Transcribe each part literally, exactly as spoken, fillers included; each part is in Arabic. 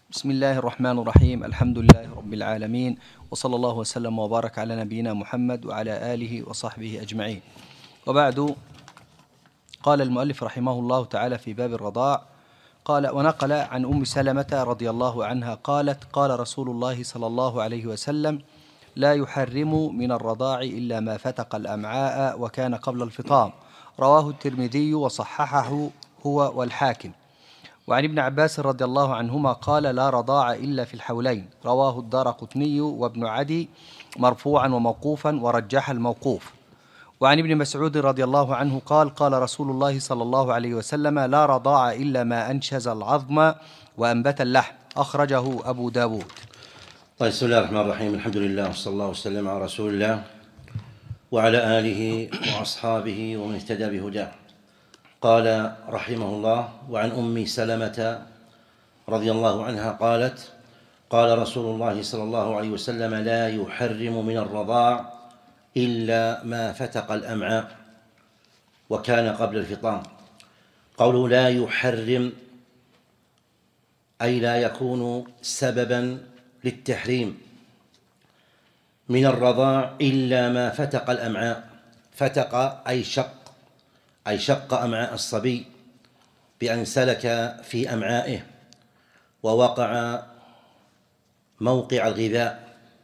بسم الله الرحمن الرحيم. الحمد لله رب العالمين، وصلى الله وسلم وبارك على نبينا محمد وعلى آله وصحبه أجمعين، وبعد. قال المؤلف رحمه الله تعالى في باب الرضاع، قال: ونقل عن أم سلمة رضي الله عنها قالت: قال رسول الله صلى الله عليه وسلم: لا يحرم من الرضاع إلا ما فتق الأمعاء وكان قبل الفطام. رواه الترمذي وصححه هو والحاكم. وعن ابن عباس رضي الله عنهما قال: لا رضاع إلا في الحولين. رواه الدارقطني وابن عدي مرفوعا وموقوفا، ورجح الموقوف. وعن ابن مسعود رضي الله عنه قال: قال رسول الله صلى الله عليه وسلم: لا رضاع إلا ما أنشز العظم وأنبت اللحم. أخرجه أبو داود. طيب، بسم الله الرحمن الرحيم. الحمد لله، وصلى الله وسلم على رسول الله وعلى آله وأصحابه ومن اهتدى بهداه. قال رحمه الله: وعن أم سلمة رضي الله عنها قالت: قال رسول الله صلى الله عليه وسلم: لا يحرم من الرضاع إلا ما فتق الأمعاء وكان قبل الفطام. قوله لا يحرم أي لا يكون سببا للتحريم من الرضاع إلا ما فتق الأمعاء. فتق أي شق، أي شق أمعاء الصبي بأن سلك في أمعائه ووقع موقع الغذاء،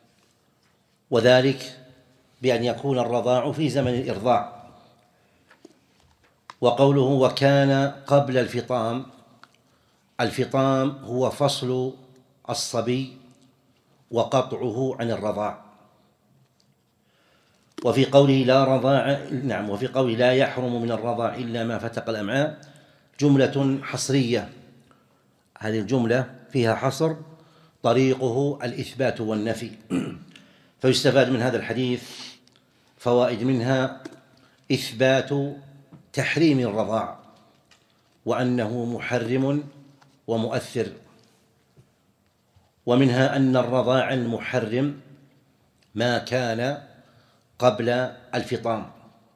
وذلك بأن يكون الرضاع في زمن الإرضاع. وقوله وكان قبل الفطام، الفطام هو فصل الصبي وقطعه عن الرضاع. وفي قوله لا رضاع نعم وفي قوله لا يحرم من الرضاع إلا ما فتق الأمعاء جملة حصرية. هذه الجملة فيها حصر طريقه الإثبات والنفي. فيستفاد من هذا الحديث فوائد، منها إثبات تحريم الرضاع وأنه محرم ومؤثر، ومنها أن الرضاع المحرم ما كان قبل الفطام.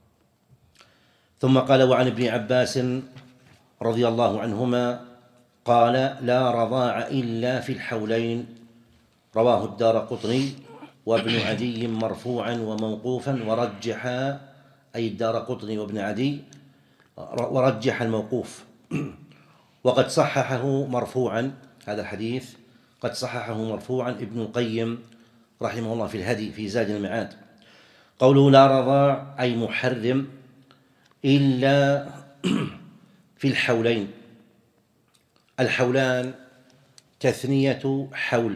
ثم قال: وعن ابن عباس رضي الله عنهما قال: لا رضاع إلا في الحولين. رواه الدارقطني وابن عدي مرفوعا وموقوفا، ورجح أي الدارقطني وابن عدي ورجح الموقوف. وقد صححه مرفوعا، هذا الحديث قد صححه مرفوعا ابن القيم رحمه الله في الهدي في زاد المعاد. قوله لا رضاع أي محرم إلا في الحولين. الحولان تثنية حول،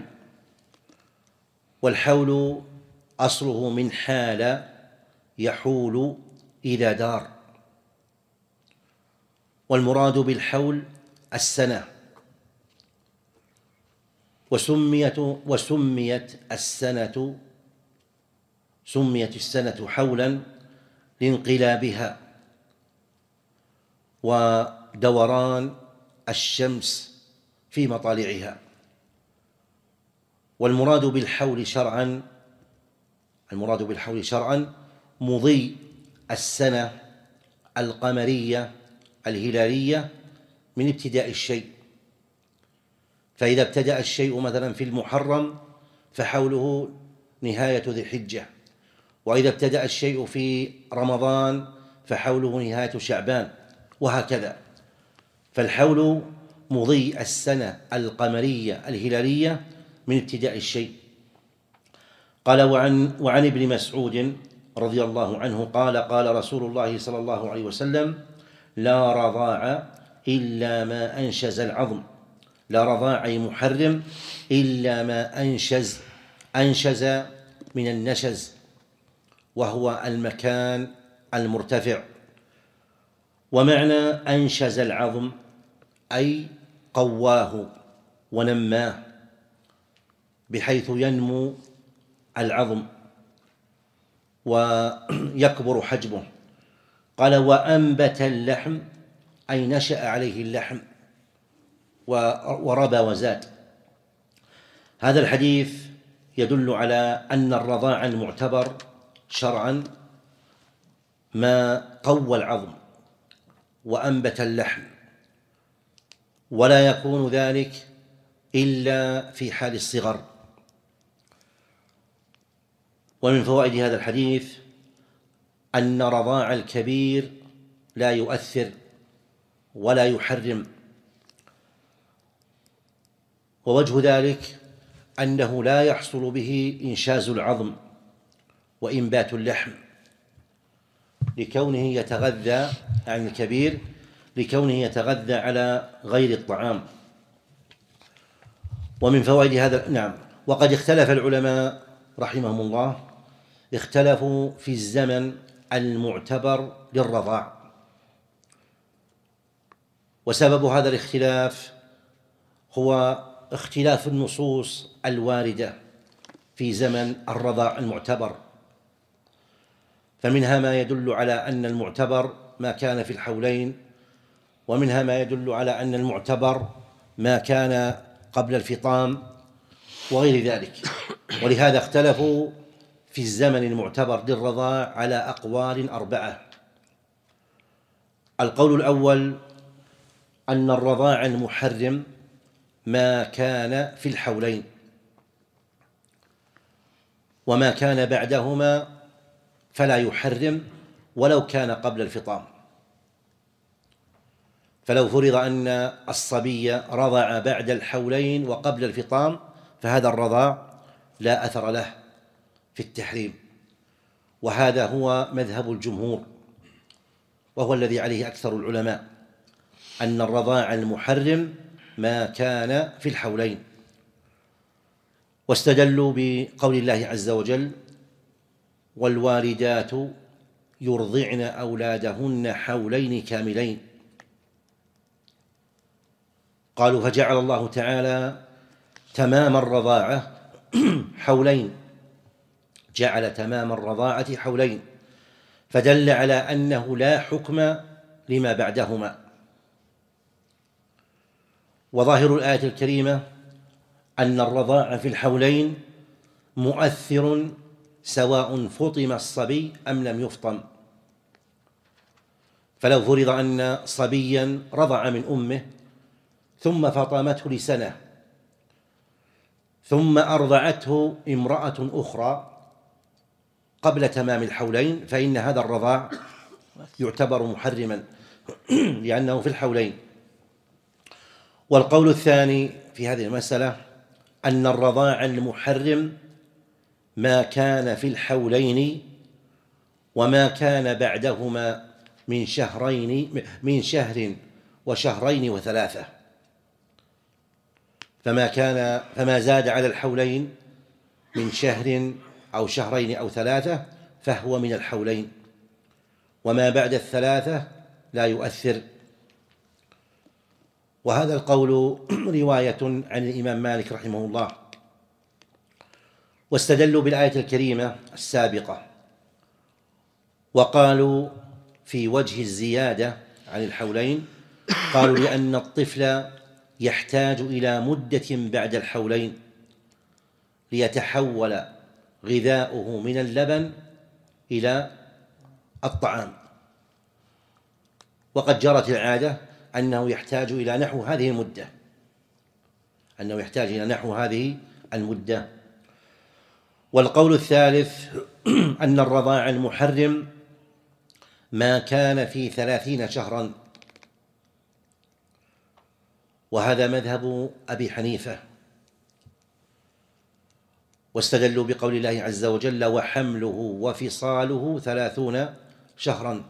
والحول أصله من حال يحول إذا دار، والمراد بالحول السنة. وسميت وسميت السنة سميت السنة حولا لانقلابها ودوران الشمس في مطالعها. والمراد بالحول شرعا المراد بالحول شرعا مضي السنة القمرية الهلالية من ابتداء الشيء. فإذا ابتدأ الشيء مثلا في المحرم فحوله نهاية ذي الحجة، وإذا ابتدأ الشيء في رمضان فحوله نهاية شعبان، وهكذا. فالحول مضي السنة القمرية الهلالية من ابتداء الشيء. قال: وعن, وعن ابن مسعود رضي الله عنه قال: قال رسول الله صلى الله عليه وسلم: لا رضاع إلا ما أنشز العظم. لا رضاع أي محرم إلا ما أنشز أنشز من النشز، وهو المكان المرتفع. ومعنى أنشز العظم أي قواه ونماه بحيث ينمو العظم ويكبر حجمه. قال: وأنبت اللحم أي نشأ عليه اللحم وربى وزاد. هذا الحديث يدل على أن الرضاع المعتبر شرعا ما قوى العظم وأنبت اللحم، ولا يكون ذلك إلا في حال الصغر. ومن فوائد هذا الحديث أن رضاع الكبير لا يؤثر ولا يحرم، ووجه ذلك أنه لا يحصل به إنشاز العظم وإنبات اللحم لكونه يتغذى عن الكبير لكونه يتغذى على غير الطعام. ومن فوائد هذا نعم وقد اختلف العلماء رحمهم الله اختلفوا في الزمن المعتبر للرضاع، وسبب هذا الاختلاف هو اختلاف النصوص الواردة في زمن الرضاع المعتبر، فمنها ما يدل على أن المعتبر ما كان في الحولين، ومنها ما يدل على أن المعتبر ما كان قبل الفطام وغير ذلك. ولهذا اختلفوا في الزمن المعتبر للرضاع على أقوال أربعة. القول الأول أن الرضاع المحرم ما كان في الحولين، وما كان بعدهما فلا يحرم ولو كان قبل الفطام. فلو فرض أن الصبي رضع بعد الحولين وقبل الفطام فهذا الرضاع لا أثر له في التحريم، وهذا هو مذهب الجمهور وهو الذي عليه أكثر العلماء، أن الرضاع المحرم ما كان في الحولين. واستدلوا بقول الله عز وجل: والوالدات يرضعن أولادهن حولين كاملين. قالوا: فجعل الله تعالى تمام الرضاعة حولين، جعل تمام الرضاعة حولين، فدل على أنه لا حكم لما بعدهما. وظاهر الآية الكريمة أن الرضاعة في الحولين مؤثر سواء فطم الصبي أم لم يفطم. فلو فرض أن صبيا رضع من أمه ثم فطمته لسنة ثم أرضعته امرأة أخرى قبل تمام الحولين فإن هذا الرضاع يعتبر محرما لأنه في الحولين. والقول الثاني في هذه المسألة أن الرضاع المحرم ما كان في الحولين وما كان بعدهما من شهرين من شهر وشهرين وثلاثة، فما كان فما زاد على الحولين من شهر أو شهرين أو ثلاثة فهو من الحولين، وما بعد الثلاثة لا يؤثر. وهذا القول رواية عن الإمام مالك رحمه الله. واستدلوا بالآية الكريمة السابقة وقالوا في وجه الزيادة عن الحولين، قالوا لأن الطفل يحتاج إلى مدة بعد الحولين ليتحول غذاؤه من اللبن إلى الطعام، وقد جرت العادة أنه يحتاج إلى نحو هذه المدة أنه يحتاج إلى نحو هذه المدة. والقول الثالث أن الرضاع المحرم ما كان في ثلاثين شهرا، وهذا مذهب أبي حنيفة. واستدلوا بقول الله عز وجل: وحمله وفصاله ثلاثون شهرا.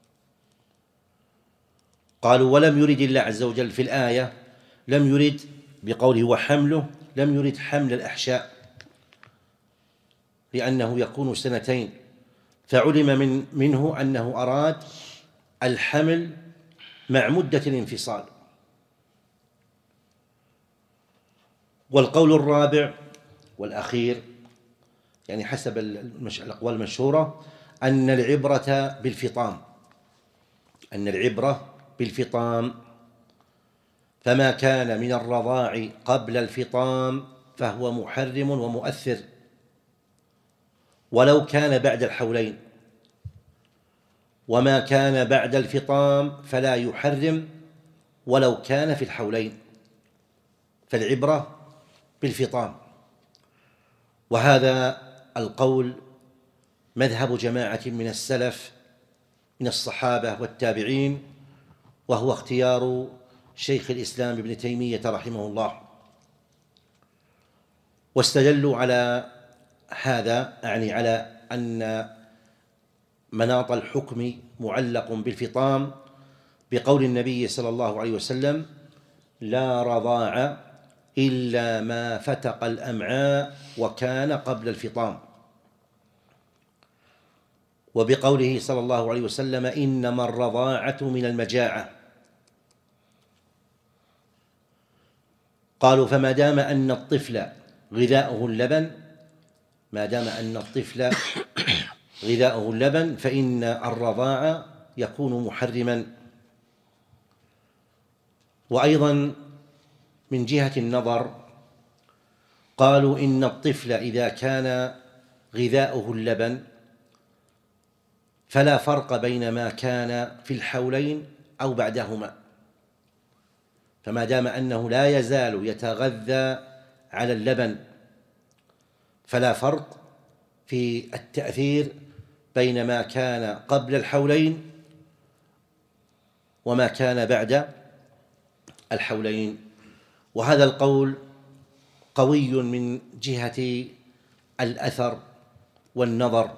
قالوا: ولم يرد الله عز وجل في الآية، لم يرد بقوله وحمله، لم يرد حمل الأحشاء لأنه يكون سنتين، فعلم من منه أنه أراد الحمل مع مدة الانفصال. والقول الرابع والأخير يعني حسب الأقوال المشهورة أن العبرة بالفطام أن العبرة بالفطام فما كان من الرضاع قبل الفطام فهو محرم ومؤثر ولو كان بعد الحولين، وما كان بعد الفطام فلا يحرم ولو كان في الحولين. فالعبرة بالفطام. وهذا القول مذهب جماعة من السلف من الصحابة والتابعين، وهو اختيار شيخ الإسلام ابن تيمية رحمه الله. واستدلوا على هذا، يعني على أن مناط الحكم معلق بالفطام بقول النبي صلى الله عليه وسلم: لا رضاع إلا ما فتق الأمعاء وكان قبل الفطام، وبقوله صلى الله عليه وسلم: إنما الرضاعة من المجاعة. قالوا: فما دام أن الطفل غذاؤه اللبن ما دام أن الطفل غذاؤه اللبن فإن الرضاعة يكون محرما. وأيضا من جهة النظر قالوا: إن الطفل إذا كان غذاؤه اللبن فلا فرق بين ما كان في الحولين أو بعدهما، فما دام أنه لا يزال يتغذى على اللبن فلا فرق في التأثير بين ما كان قبل الحولين وما كان بعد الحولين. وهذا القول قوي من جهة الأثر والنظر،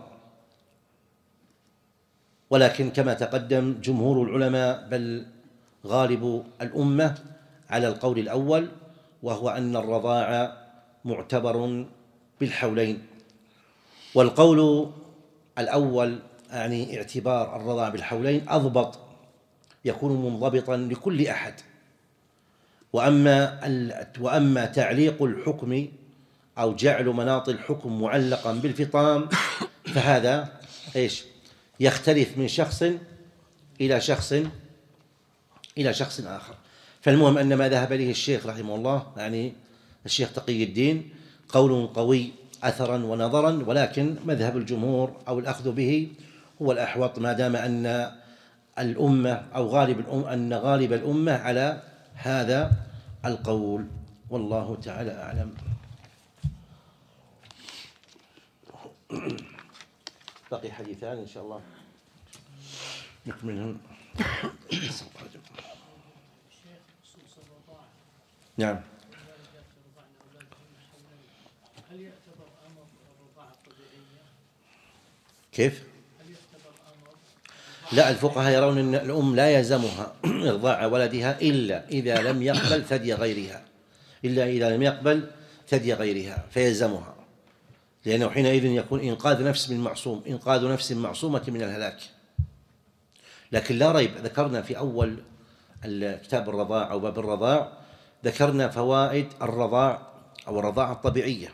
ولكن كما تقدم جمهور العلماء بل غالب الأمة على القول الأول، وهو أن الرضاعة معتبر بالحولين. والقول الأول يعني اعتبار الرضاعة بالحولين أضبط، يكون منضبطا لكل أحد. وأما وأما تعليق الحكم أو جعل مناط الحكم معلقا بالفطام فهذا إيش يختلف من شخص إلى شخص إلى شخص آخر. فالمهم أن ما ذهب إليه الشيخ رحمه الله، يعني الشيخ تقي الدين، قول قوي أثرا ونظرا، ولكن مذهب الجمهور أو الأخذ به هو الأحوط، ما دام أن الأمة أو غالب الأمة أن غالب الأمة على هذا القول، والله تعالى أعلم. بقي حديثان إن شاء الله نكملهم. نعم. هل يعتبر أمر الرضاعة الطبيعية؟ كيف؟ هل يعتبر أمر؟ لا، الفقهاء يرون أن الأم لا يلزمها إرضاع ولدها إلا إذا لم يقبل ثدي غيرها، إلا إذا لم يقبل ثدي غيرها فيلزمها، لأنه حينئذ يكون إنقاذ نفس من معصوم، إنقاذ نفس معصومة من الهلاك. لكن لا ريب، ذكرنا في أول كتاب الرضاع أو باب الرضاع ذكرنا فوائد الرضاع أو الرضاعة الطبيعية،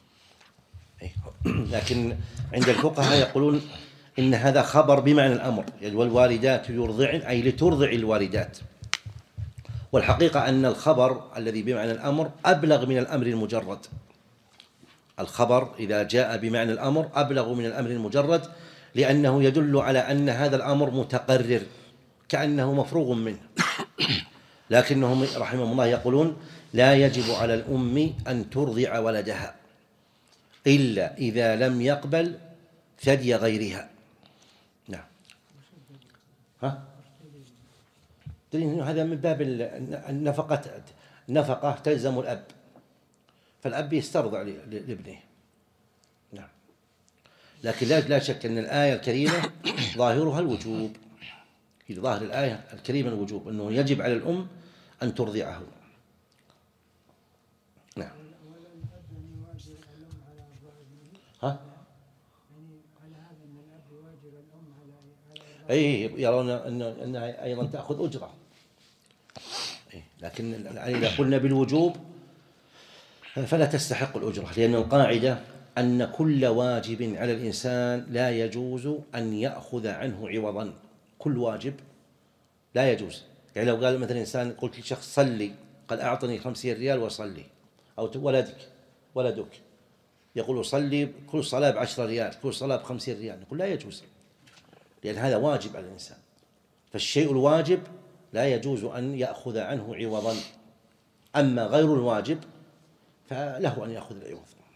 لكن عند الفقهاء يقولون إن هذا خبر بمعنى الأمر، يعني والوالدات يرضعن أي لترضع الوالدات. والحقيقة أن الخبر الذي بمعنى الأمر أبلغ من الأمر المجرد. الخبر إذا جاء بمعنى الأمر أبلغ من الأمر المجرد، لأنه يدل على أن هذا الأمر متقرر كأنه مفروغ منه. لكنهم رحمهم الله يقولون: لا يجب على الأم أن ترضع ولدها إلا إذا لم يقبل ثدي غيرها. نعم. ها؟ هذا من باب النفقة، نفقة تلزم الأب، فالأب يسترضع لابنه. نعم. لكن لا شك أن الآية الكريمة ظاهرها الوجوب، في ظاهر الآية الكريمة الوجوب، أنه يجب على الأم أن ترضعه. نعم. ها؟ أي يرون أن أنها أيضا تأخذ أجرة، لكن إذا قلنا بالوجوب فلا تستحق الأجرة، لأن القاعدة أن كل واجب على الإنسان لا يجوز أن يأخذ عنه عوضا. كل واجب لا يجوز، يعني لو قال مثلا إنسان، قلت لشخص صلي، قال أعطني خمسين ريال وصلي، أو ولدك ولدك يقول صلي كل صلاة بعشرة ريال، كل صلاة بخمسين ريال، نقول لا يجوز، لأن هذا واجب على الإنسان. فالشيء الواجب لا يجوز أن يأخذ عنه عوضا أما غير الواجب فله أن يأخذ العوض.